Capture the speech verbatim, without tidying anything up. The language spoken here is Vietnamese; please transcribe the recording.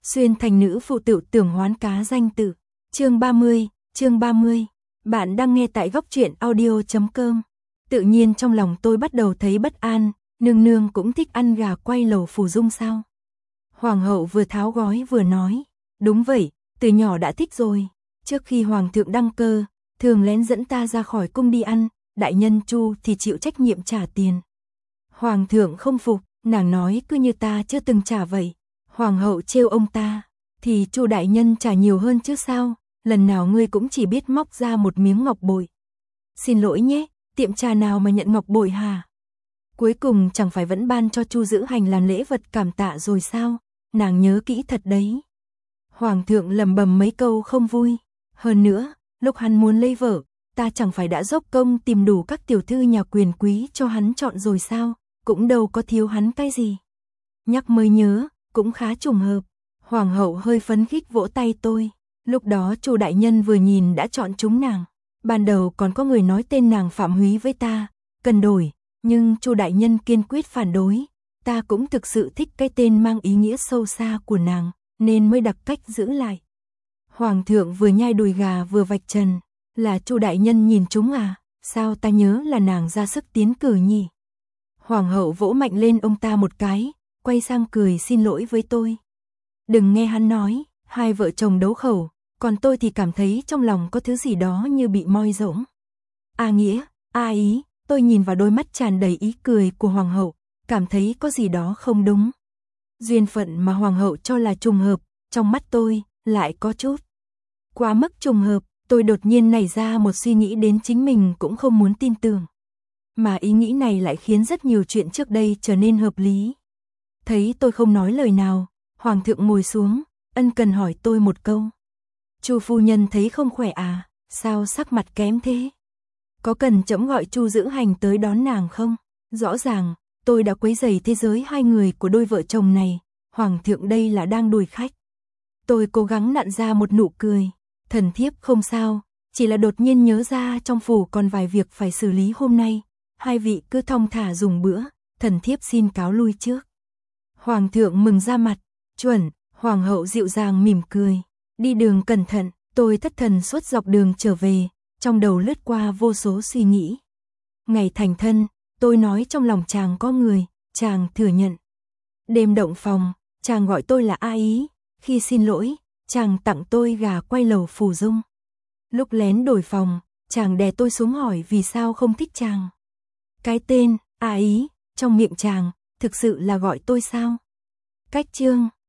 Xuyên thành nữ phụ tự tưởng hoán cá danh tự. Chương ba mươi, chương ba mươi. Bạn đang nghe tại góc truyện audio chấm com. Tự nhiên trong lòng tôi bắt đầu thấy bất an, nương nương cũng thích ăn gà quay lẩu Phù Dung sao? Hoàng hậu vừa tháo gói vừa nói, đúng vậy, từ nhỏ đã thích rồi. Trước khi hoàng thượng đăng cơ, thường lén dẫn ta ra khỏi cung đi ăn, đại nhân Chu thì chịu trách nhiệm trả tiền. Hoàng thượng không phục, nàng nói cứ như ta chưa từng trả vậy. Hoàng hậu trêu ông ta, thì Chu đại nhân trả nhiều hơn chứ sao, lần nào ngươi cũng chỉ biết móc ra một miếng ngọc bội. Xin lỗi nhé, tiệm trà nào mà nhận ngọc bội hả? Cuối cùng chẳng phải vẫn ban cho Chu Giữ Hành làm lễ vật cảm tạ rồi sao, nàng nhớ kỹ thật đấy. Hoàng thượng lẩm bẩm mấy câu không vui, hơn nữa, lúc hắn muốn lấy vợ, ta chẳng phải đã dốc công tìm đủ các tiểu thư nhà quyền quý cho hắn chọn rồi sao, cũng đâu có thiếu hắn cái gì. Nhắc mới nhớ, cũng khá trùng hợp. Hoàng hậu hơi phấn khích vỗ tay tôi, lúc đó Chu đại nhân vừa nhìn đã chọn chúng nàng. Ban đầu còn có người nói tên nàng Phạm Húy với ta, cần đổi, nhưng Chu đại nhân kiên quyết phản đối. Ta cũng thực sự thích cái tên mang ý nghĩa sâu xa của nàng, nên mới đặc cách giữ lại. Hoàng thượng vừa nhai đùi gà vừa vạch trần, là Chu đại nhân nhìn chúng à, sao ta nhớ là nàng ra sức tiến cử nhỉ? Hoàng hậu vỗ mạnh lên ông ta một cái, quay sang cười xin lỗi với tôi. Đừng nghe hắn nói, hai vợ chồng đấu khẩu, còn tôi thì cảm thấy trong lòng có thứ gì đó như bị moi rỗng. A nghĩa, a ý, tôi nhìn vào đôi mắt tràn đầy ý cười của hoàng hậu, cảm thấy có gì đó không đúng. Duyên phận mà hoàng hậu cho là trùng hợp, trong mắt tôi, lại có chút quá mức trùng hợp. Tôi đột nhiên nảy ra một suy nghĩ đến chính mình cũng không muốn tin tưởng. Mà ý nghĩ này lại khiến rất nhiều chuyện trước đây trở nên hợp lý. Thấy tôi không nói lời nào, hoàng thượng ngồi xuống, ân cần hỏi tôi một câu. Chu phu nhân thấy không khỏe à, sao sắc mặt kém thế? Có cần trẫm gọi Chu Giữ Hành tới đón nàng không? Rõ ràng, tôi đã quấy rầy thế giới hai người của đôi vợ chồng này, hoàng thượng đây là đang đuổi khách. Tôi cố gắng nặn ra một nụ cười, thần thiếp không sao, chỉ là đột nhiên nhớ ra trong phủ còn vài việc phải xử lý hôm nay, hai vị cứ thong thả dùng bữa, thần thiếp xin cáo lui trước. Hoàng thượng mừng ra mặt, chuẩn, hoàng hậu dịu dàng mỉm cười, đi đường cẩn thận. Tôi thất thần suốt dọc đường trở về, trong đầu lướt qua vô số suy nghĩ. Ngày thành thân, tôi nói trong lòng chàng có người, chàng thừa nhận. Đêm động phòng, chàng gọi tôi là A Ý, khi xin lỗi, chàng tặng tôi gà quay lẩu Phù Dung. Lúc lén đổi phòng, chàng đè tôi xuống hỏi vì sao không thích chàng. Cái tên A Ý trong miệng chàng thực sự là gọi tôi sao? Cách chương